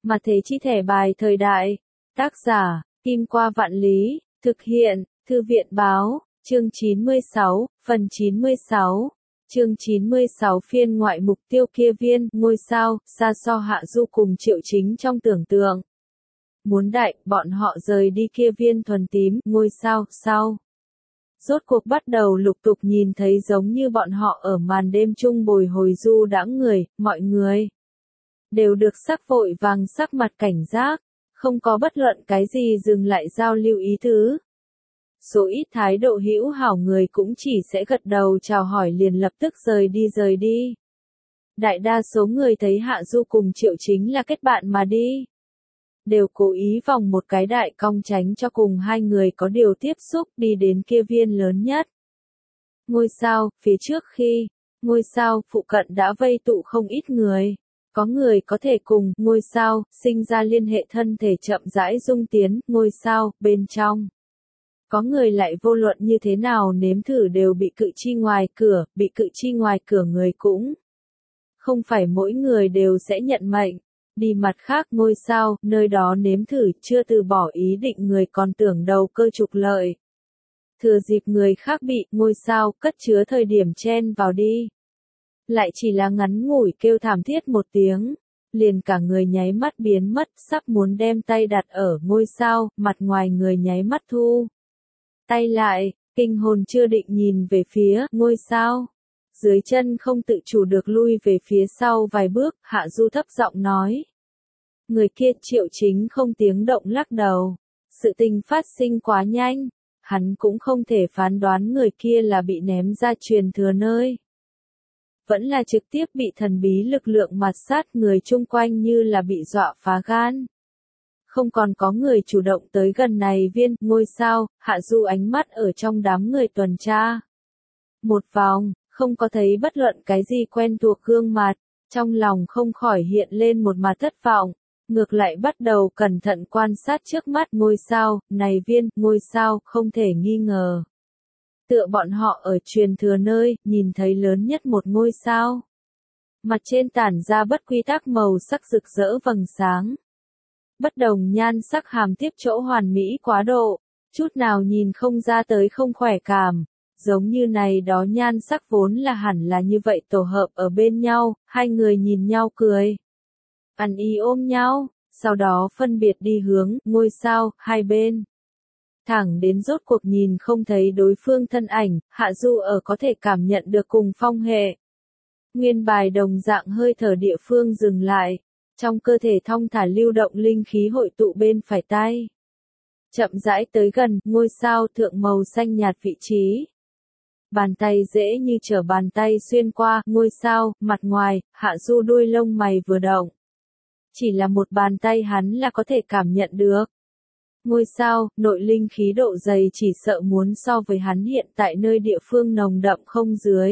Mà thế chi thẻ bài thời đại. Tác giả, Kim Qua Vạn Lý, thực hiện, Thư viện Báo, chương 96, phần 96. Chương 96 phiên ngoại mục tiêu kia viên, ngôi sao, xa so Hạ Du cùng Triệu Chính trong tưởng tượng. Muốn đại, bọn họ rời đi kia viên thuần tím, ngôi sao, sau. Rốt cuộc bắt đầu lục tục nhìn thấy giống như bọn họ ở màn đêm chung bồi hồi du đãng người, mọi người đều được sắc vội vàng sắc mặt cảnh giác, không có bất luận cái gì dừng lại giao lưu ý tứ. Số ít thái độ hữu hảo người cũng chỉ sẽ gật đầu chào hỏi liền lập tức rời đi. Đại đa số người thấy Hạ Du cùng Triệu Chính là kết bạn mà đi, đều cố ý vòng một cái đại cong tránh cho cùng hai người có điều tiếp xúc đi đến kia viên lớn nhất. Ngôi sao, phía trước khi, ngôi sao phụ cận đã vây tụ không ít người. Có người có thể cùng ngôi sao sinh ra liên hệ thân thể chậm rãi dung tiến ngôi sao bên trong. Có người lại vô luận như thế nào nếm thử đều bị cự chi ngoài cửa, bị cự chi ngoài cửa người cũng không phải mỗi người đều sẽ nhận mệnh. Đi mặt khác ngôi sao, nơi đó nếm thử chưa từ bỏ ý định người còn tưởng đầu cơ trục lợi. Thừa dịp người khác bị ngôi sao cất chứa thời điểm chen vào đi. Lại chỉ là ngắn ngủi kêu thảm thiết một tiếng, liền cả người nháy mắt biến mất, sắp muốn đem tay đặt ở ngôi sao, mặt ngoài người nháy mắt thu tay lại, kinh hồn chưa định nhìn về phía ngôi sao. Dưới chân không tự chủ được lui về phía sau vài bước, Hạ Du thấp giọng nói. Người kia Triệu Chính không tiếng động lắc đầu. Sự tình phát sinh quá nhanh, hắn cũng không thể phán đoán người kia là bị ném ra truyền thừa nơi. Vẫn là trực tiếp bị thần bí lực lượng mạt sát người chung quanh như là bị dọa phá gan. Không còn có người chủ động tới gần này viên ngôi sao, Hạ Du ánh mắt ở trong đám người tuần tra. Một vòng, không có thấy bất luận cái gì quen thuộc gương mặt, trong lòng không khỏi hiện lên một mặt thất vọng, ngược lại bắt đầu cẩn thận quan sát trước mắt ngôi sao, này viên ngôi sao không thể nghi ngờ. Tựa bọn họ ở truyền thừa nơi, nhìn thấy lớn nhất một ngôi sao. Mặt trên tản ra bất quy tắc màu sắc rực rỡ vầng sáng. Bất đồng nhan sắc hàm tiếp chỗ hoàn mỹ quá độ, chút nào nhìn không ra tới không khỏe cảm, giống như này đó nhan sắc vốn là hẳn là như vậy tổ hợp ở bên nhau, hai người nhìn nhau cười. Ăn ý ôm nhau, sau đó phân biệt đi hướng ngôi sao, hai bên. Thẳng đến rốt cuộc nhìn không thấy đối phương thân ảnh, Hạ Du ở có thể cảm nhận được cùng phong hệ. Nguyên bài đồng dạng hơi thở địa phương dừng lại. Trong cơ thể thong thả lưu động linh khí hội tụ bên phải tay. Chậm rãi tới gần, ngôi sao thượng màu xanh nhạt vị trí. Bàn tay dễ như trở bàn tay xuyên qua, ngôi sao, mặt ngoài, Hạ Du đuôi lông mày vừa động. Chỉ là một bàn tay hắn là có thể cảm nhận được. Ngôi sao, nội linh khí độ dày chỉ sợ muốn so với hắn hiện tại nơi địa phương nồng đậm không dưới.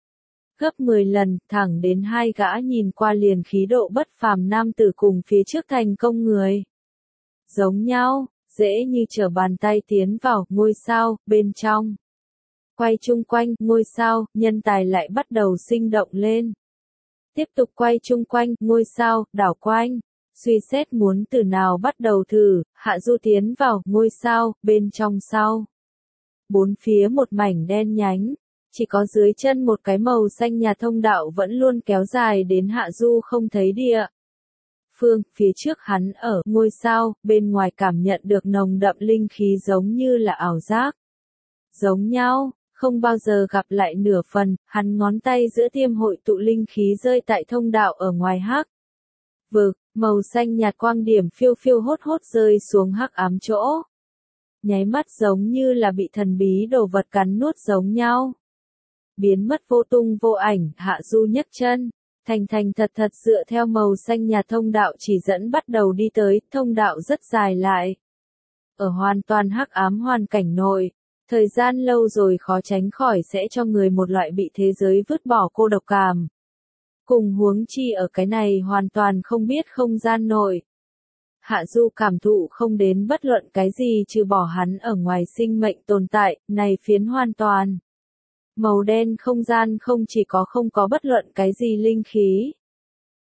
Gấp 10 lần, thẳng đến hai gã nhìn qua liền khí độ bất phàm nam tử cùng phía trước thành công người. Giống nhau, dễ như trở bàn tay tiến vào ngôi sao, bên trong. Quay chung quanh ngôi sao, nhân tài lại bắt đầu sinh động lên. Tiếp tục quay chung quanh ngôi sao, đảo quanh. Suy xét muốn từ nào bắt đầu thử, Hạ Du tiến vào ngôi sao, bên trong sau. Bốn phía một mảnh đen nhánh. Chỉ có dưới chân một cái màu xanh nhà thông đạo vẫn luôn kéo dài đến Hạ Du không thấy địa. Phương, phía trước hắn ở ngôi sao, bên ngoài cảm nhận được nồng đậm linh khí giống như là ảo giác. Giống nhau, không bao giờ gặp lại nửa phần, hắn ngón tay giữa tiêm hội tụ linh khí rơi tại thông đạo ở ngoài hắc. Vực, màu xanh nhạt quang điểm phiêu phiêu hốt hốt rơi xuống hắc ám chỗ. Nháy mắt giống như là bị thần bí đồ vật cắn nuốt giống nhau. Biến mất vô tung vô ảnh, Hạ Du nhấc chân, thành thật dựa theo màu xanh nhà thông đạo chỉ dẫn bắt đầu đi tới, thông đạo rất dài lại. Ở hoàn toàn hắc ám hoàn cảnh nội, thời gian lâu rồi khó tránh khỏi sẽ cho người một loại bị thế giới vứt bỏ cô độc cảm. Cùng huống chi ở cái này hoàn toàn không biết không gian nội. Hạ Du cảm thụ không đến bất luận cái gì trừ bỏ hắn ở ngoài sinh mệnh tồn tại, này phiến hoàn toàn. Màu đen không gian không chỉ có không có bất luận cái gì linh khí.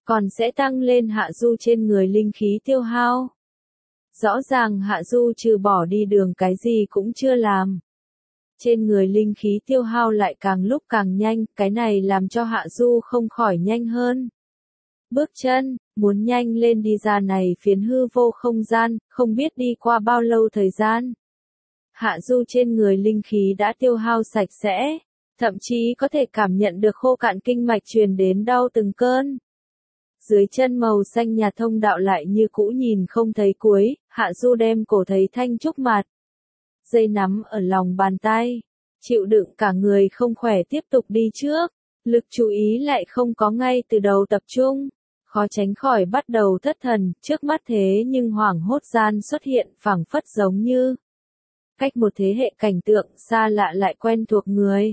còn sẽ tăng lên Hạ Du trên người linh khí tiêu hao. Rõ ràng Hạ Du trừ bỏ đi đường cái gì cũng chưa làm. Trên người linh khí tiêu hao lại càng lúc càng nhanh, cái này làm cho Hạ Du không khỏi nhanh hơn. Bước chân, muốn nhanh lên đi ra này phiến hư vô không gian, không biết đi qua bao lâu thời gian. Hạ Du trên người linh khí đã tiêu hao sạch sẽ, thậm chí có thể cảm nhận được khô cạn kinh mạch truyền đến đau từng cơn. Dưới chân màu xanh nhạt thông đạo lại như cũ nhìn không thấy cuối, Hạ Du đem cổ thấy thanh trúc mặt. Dây nắm ở lòng bàn tay, chịu đựng cả người không khỏe tiếp tục đi trước, lực chú ý lại không có ngay từ đầu tập trung. Khó tránh khỏi bắt đầu thất thần, trước mắt thế nhưng hoảng hốt gian xuất hiện phảng phất giống như cách một thế hệ cảnh tượng xa lạ lại quen thuộc người.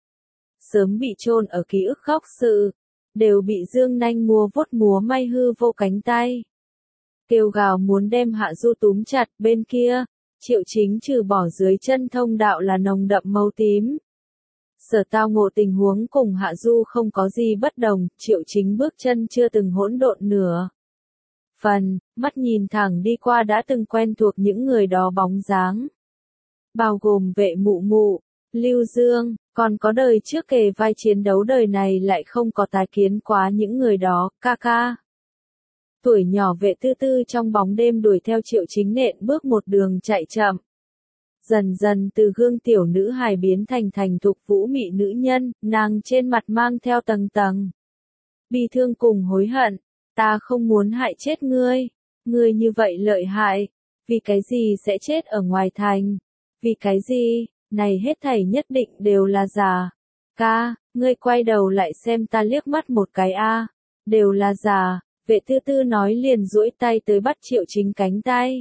Sớm bị chôn ở ký ức góc sự, đều bị dương nanh múa may hư vô cánh tay. Kêu gào muốn đem Hạ Du túm chặt, bên kia, Triệu Chính trừ bỏ dưới chân thông đạo là nồng đậm màu tím. Sở tao ngộ tình huống cùng Hạ Du không có gì bất đồng, Triệu Chính bước chân chưa từng hỗn độn nửa phần, mắt nhìn thẳng đi qua đã từng quen thuộc những người đó bóng dáng. Bao gồm Vệ Mụ Mụ, Lưu Dương, còn có đời trước kề vai chiến đấu đời này lại không có tái kiến quá những người đó, ca ca. Tuổi nhỏ Vệ Tư Tư trong bóng đêm đuổi theo Triệu Chính nện bước một đường chạy chậm. Dần dần từ gương tiểu nữ hài biến thành thành thục vũ mị nữ nhân, nàng trên mặt mang theo tầng tầng bi thương cùng hối hận. Ta không muốn hại chết ngươi, ngươi như vậy lợi hại, vì cái gì sẽ chết ở ngoài thành, vì cái gì, này hết thảy nhất định đều là giả. Ca, ngươi quay đầu lại xem ta liếc mắt một cái a, đều là giả. Vệ Tư Tư nói liền duỗi tay tới bắt Triệu Chính cánh tay.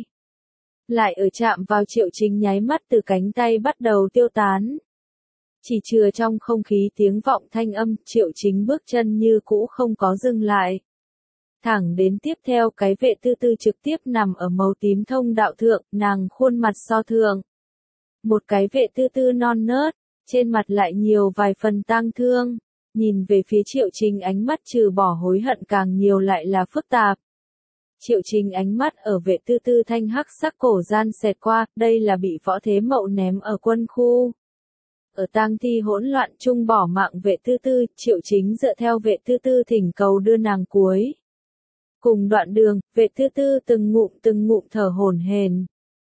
Lại ở chạm vào Triệu Chính nháy mắt từ cánh tay bắt đầu tiêu tán. Chỉ chừa trong không khí tiếng vọng thanh âm, Triệu Chính bước chân như cũ không có dừng lại. Thẳng đến tiếp theo cái Vệ Tư Tư trực tiếp nằm ở màu tím thông đạo thượng, nàng khuôn mặt so thường. Một cái Vệ Tư Tư non nớt, trên mặt lại nhiều vài phần tang thương. Nhìn về phía Triệu Chính ánh mắt trừ bỏ hối hận càng nhiều lại là phức tạp. Triệu Chính ánh mắt ở Vệ Tư Tư thanh hắc sắc cổ gian xẹt qua, đây là bị Võ Thế Mậu ném ở quân khu. Ở tang thi hỗn loạn chung bỏ mạng Vệ Tư Tư, Triệu Chính dựa theo Vệ Tư Tư thỉnh cầu đưa nàng cuối. Cùng đoạn đường, Vệ Tư Tư từng ngụm thở hổn hển.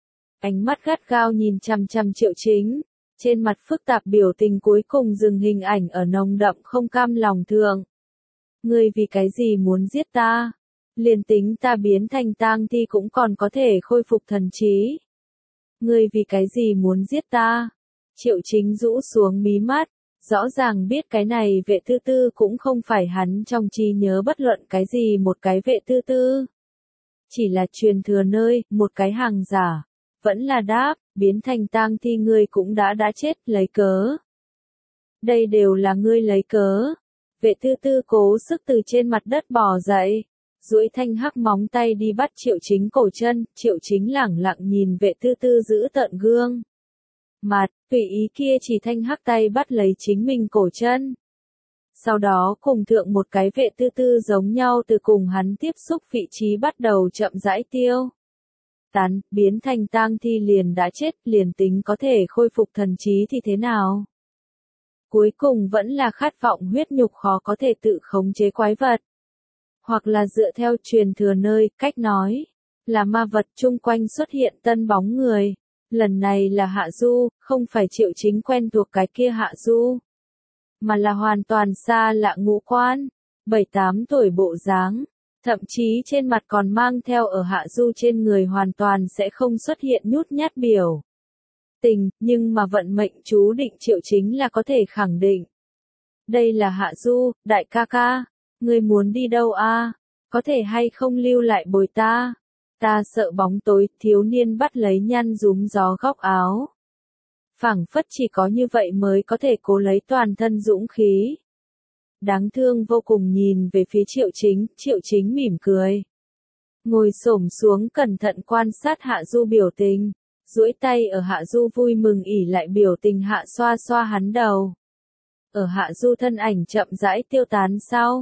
Ánh mắt gắt gao nhìn chằm chằm Triệu Chính. Trên mặt phức tạp biểu tình cuối cùng dừng hình ảnh ở nồng đậm không cam lòng thượng. Ngươi vì cái gì muốn giết ta? Liền tính ta biến thành tang thi cũng còn có thể khôi phục thần trí. Ngươi vì cái gì muốn giết ta? Triệu Chính rũ xuống mí mắt, rõ ràng biết cái này Vệ Tư Tư cũng không phải hắn trong trí nhớ bất luận cái gì một cái Vệ Tư Tư. Chỉ là truyền thừa nơi, một cái hàng giả. Vẫn là đáp, biến thành tang thi ngươi cũng đã chết, lấy cớ. Đây đều là ngươi lấy cớ. Vệ Tư Tư cố sức từ trên mặt đất bò dậy, duỗi thanh hắc móng tay đi bắt Triệu Chính cổ chân, Triệu Chính lẳng lặng nhìn Vệ Tư Tư giữ tận gương mặt, tùy ý kia chỉ thanh hắc tay bắt lấy chính mình cổ chân. Sau đó cùng thượng một cái Vệ Tư Tư giống nhau từ cùng hắn tiếp xúc vị trí bắt đầu chậm rãi tiêu tán, biến thành tang thi liền đã chết, liền tính có thể khôi phục thần trí thì thế nào? Cuối cùng vẫn là khát vọng huyết nhục khó có thể tự khống chế quái vật. Hoặc là dựa theo truyền thừa nơi, cách nói, là ma vật chung quanh xuất hiện tân bóng người. Lần này là Hạ Du, không phải Triệu Chính quen thuộc cái kia Hạ Du, mà là hoàn toàn xa lạ ngũ quan, 7-8 tuổi bộ dáng. Thậm chí trên mặt còn mang theo ở Hạ Du trên người hoàn toàn sẽ không xuất hiện nhút nhát biểu tình, nhưng mà vận mệnh chú định Triệu Chính là có thể khẳng định. Đây là Hạ Du, đại ca ca, ngươi muốn đi đâu a? Có thể hay không lưu lại bồi ta? Ta sợ bóng tối, thiếu niên bắt lấy nhăn rúm gió góc áo. Phảng phất chỉ có như vậy mới có thể cố lấy toàn thân dũng khí. Đáng thương vô cùng nhìn về phía Triệu Chính mỉm cười. Ngồi xổm xuống cẩn thận quan sát Hạ Du biểu tình, duỗi tay ở Hạ Du vui mừng ỉ lại biểu tình hạ xoa xoa hắn đầu. Ở Hạ Du thân ảnh chậm rãi tiêu tán sau,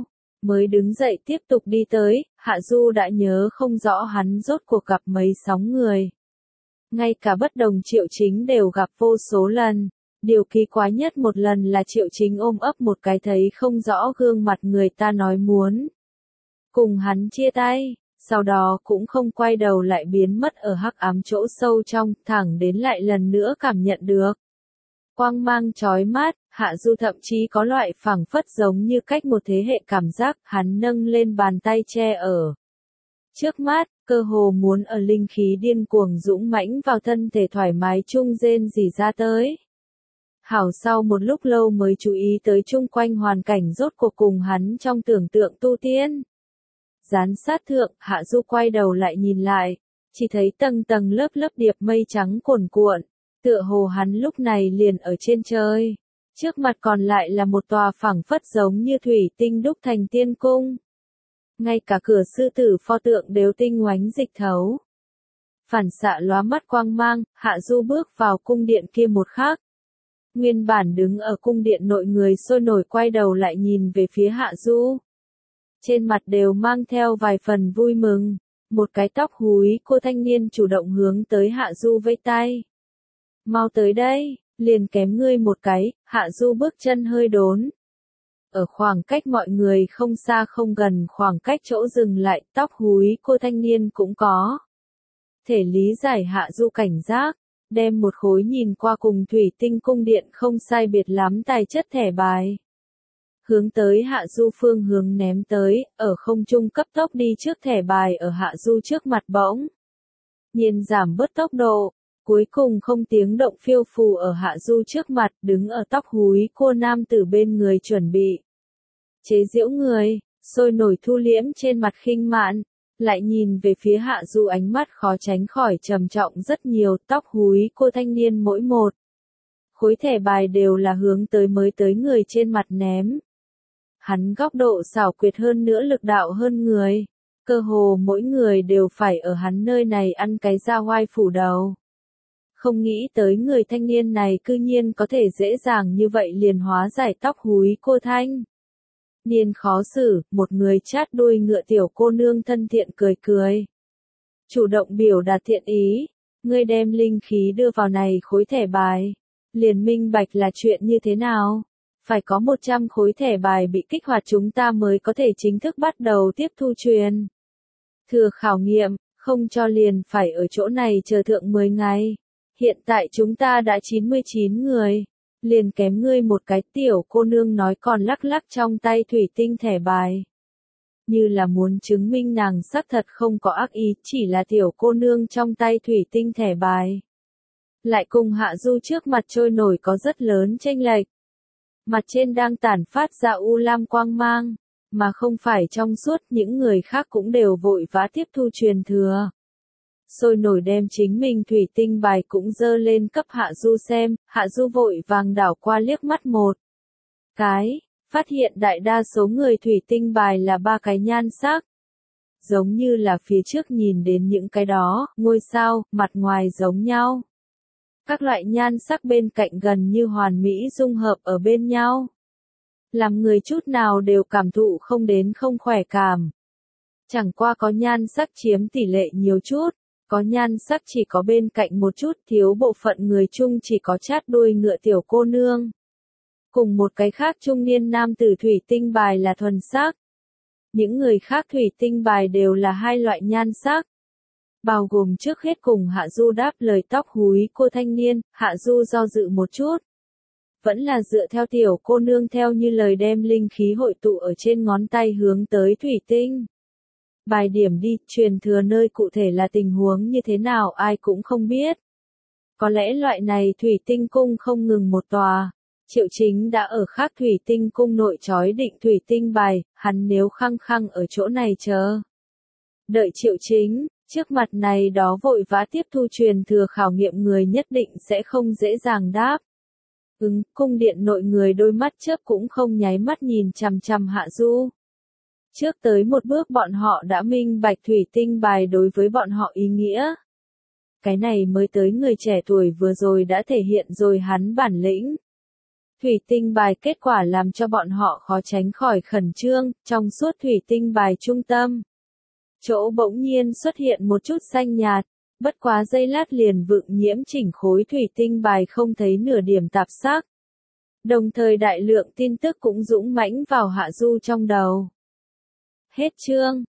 mới đứng dậy tiếp tục đi tới, Hạ Du đã nhớ không rõ hắn rốt cuộc gặp mấy sóng người. Ngay cả bất đồng Triệu Chính đều gặp vô số lần. Điều kỳ quái nhất một lần là Triệu Chính ôm ấp một cái thấy không rõ gương mặt người ta nói muốn cùng hắn chia tay, sau đó cũng không quay đầu lại biến mất ở hắc ám chỗ sâu trong, thẳng đến lại lần nữa cảm nhận được quang mang chói mắt, Hạ Du thậm chí có loại phảng phất giống như cách một thế hệ cảm giác, hắn nâng lên bàn tay che ở trước mắt, cơ hồ muốn ở linh khí điên cuồng dũng mãnh vào thân thể thoải mái chung rên rỉ ra tới. Hảo sau một lúc lâu mới chú ý tới chung quanh hoàn cảnh rốt cuộc cùng hắn trong tưởng tượng tu tiên. Gián sát thượng, Hạ Du quay đầu lại nhìn lại, chỉ thấy tầng tầng lớp lớp điệp mây trắng cuồn cuộn, tựa hồ hắn lúc này liền ở trên trời. Trước mặt còn lại là một tòa phẳng phất giống như thủy tinh đúc thành tiên cung. Ngay cả cửa sư tử pho tượng đều tinh oánh dịch thấu. Phản xạ lóa mắt quang mang, Hạ Du bước vào cung điện kia một khắc. Nguyên bản đứng ở cung điện nội người sôi nổi quay đầu lại nhìn về phía Hạ Du. Trên mặt đều mang theo vài phần vui mừng, một cái tóc húi cô thanh niên chủ động hướng tới Hạ Du vẫy tay. Mau tới đây, liền kém ngươi một cái, Hạ Du bước chân hơi đốn. Ở khoảng cách mọi người không xa không gần khoảng cách chỗ dừng lại, tóc húi cô thanh niên cũng có. Thể lý giải Hạ Du cảnh giác, đem một khối nhìn qua cùng thủy tinh cung điện không sai biệt lắm tài chất thẻ bài. Hướng tới Hạ Du phương hướng ném tới, ở không trung cấp tốc đi trước thẻ bài ở Hạ Du trước mặt bỗng. Nhiên giảm bớt tốc độ, cuối cùng không tiếng động phiêu phù ở Hạ Du trước mặt, đứng ở tóc húi cô nam tử bên người chuẩn bị. Chế giễu người, sôi nổi thu liễm trên mặt khinh mạn, lại nhìn về phía Hạ Du ánh mắt khó tránh khỏi trầm trọng rất nhiều, tóc húi cô thanh niên mỗi một. Khối thẻ bài đều là hướng tới mới tới người trên mặt ném. Hắn góc độ xảo quyệt hơn nữa lực đạo hơn người. Cơ hồ mỗi người đều phải ở hắn nơi này ăn cái da oai phủ đầu. Không nghĩ tới người thanh niên này cư nhiên có thể dễ dàng như vậy liền hóa giải tóc húi cô thanh. Niên khó xử, một người chát đuôi ngựa tiểu cô nương thân thiện cười cười. Chủ động biểu đạt thiện ý, ngươi đem linh khí đưa vào này khối thẻ bài. Liền minh bạch là chuyện như thế nào? Phải có 100 khối thẻ bài bị kích hoạt chúng ta mới có thể chính thức bắt đầu tiếp thu truyền thừa khảo nghiệm, không cho liền phải ở chỗ này chờ thượng 10 ngày. Hiện tại chúng ta đã 99 người, liền kém ngươi một cái, tiểu cô nương nói còn lắc lắc trong tay thủy tinh thẻ bài. Như là muốn chứng minh nàng xác thật không có ác ý, chỉ là tiểu cô nương trong tay thủy tinh thẻ bài. Lại cùng Hạ Du trước mặt trôi nổi có rất lớn chênh lệch. Mặt trên đang tản phát ra u lam quang mang, mà không phải trong suốt, những người khác cũng đều vội vã tiếp thu truyền thừa. Sôi nổi đem chính mình thủy tinh bài cũng dơ lên cấp Hạ Du xem, Hạ Du vội vàng đảo qua liếc mắt một cái, phát hiện đại đa số người thủy tinh bài là 3 cái nhan sắc. Giống như là phía trước nhìn đến những cái đó, ngôi sao, mặt ngoài giống nhau. Các loại nhan sắc bên cạnh gần như hoàn mỹ dung hợp ở bên nhau. Làm người chút nào đều cảm thụ không đến không khỏe cảm. Chẳng qua có nhan sắc chiếm tỷ lệ nhiều chút, có nhan sắc chỉ có bên cạnh một chút, thiếu bộ phận người chung chỉ có chát đuôi ngựa tiểu cô nương. Cùng một cái khác trung niên nam tử thủy tinh bài là thuần sắc. Những người khác thủy tinh bài đều là hai loại nhan sắc. Bao gồm trước hết cùng Hạ Du đáp lời tóc húi cô thanh niên, Hạ Du do dự một chút. Vẫn là dựa theo tiểu cô nương theo như lời đem linh khí hội tụ ở trên ngón tay hướng tới thủy tinh. Bài điểm đi, truyền thừa nơi cụ thể là tình huống như thế nào ai cũng không biết. Có lẽ loại này thủy tinh cung không ngừng một tòa. Triệu Chính đã ở khác thủy tinh cung nội chói định thủy tinh bài, hắn nếu khăng khăng ở chỗ này chờ. Đợi Triệu Chính, trước mặt này đó vội vã tiếp thu truyền thừa khảo nghiệm người nhất định sẽ không dễ dàng đáp. Cung điện nội người đôi mắt chớp cũng không nháy mắt nhìn chằm chằm Hạ Du. Trước tới một bước bọn họ đã minh bạch thủy tinh bài đối với bọn họ ý nghĩa. Cái này mới tới người trẻ tuổi vừa rồi đã thể hiện rồi hắn bản lĩnh. Thủy tinh bài kết quả làm cho bọn họ khó tránh khỏi khẩn trương, trong suốt thủy tinh bài trung tâm. Chỗ bỗng nhiên xuất hiện một chút xanh nhạt, bất quá giây lát liền vượng nhiễm chỉnh khối thủy tinh bài không thấy nửa điểm tạp sắc. Đồng thời đại lượng tin tức cũng dũng mãnh vào Hạ Du trong đầu. Hết chương.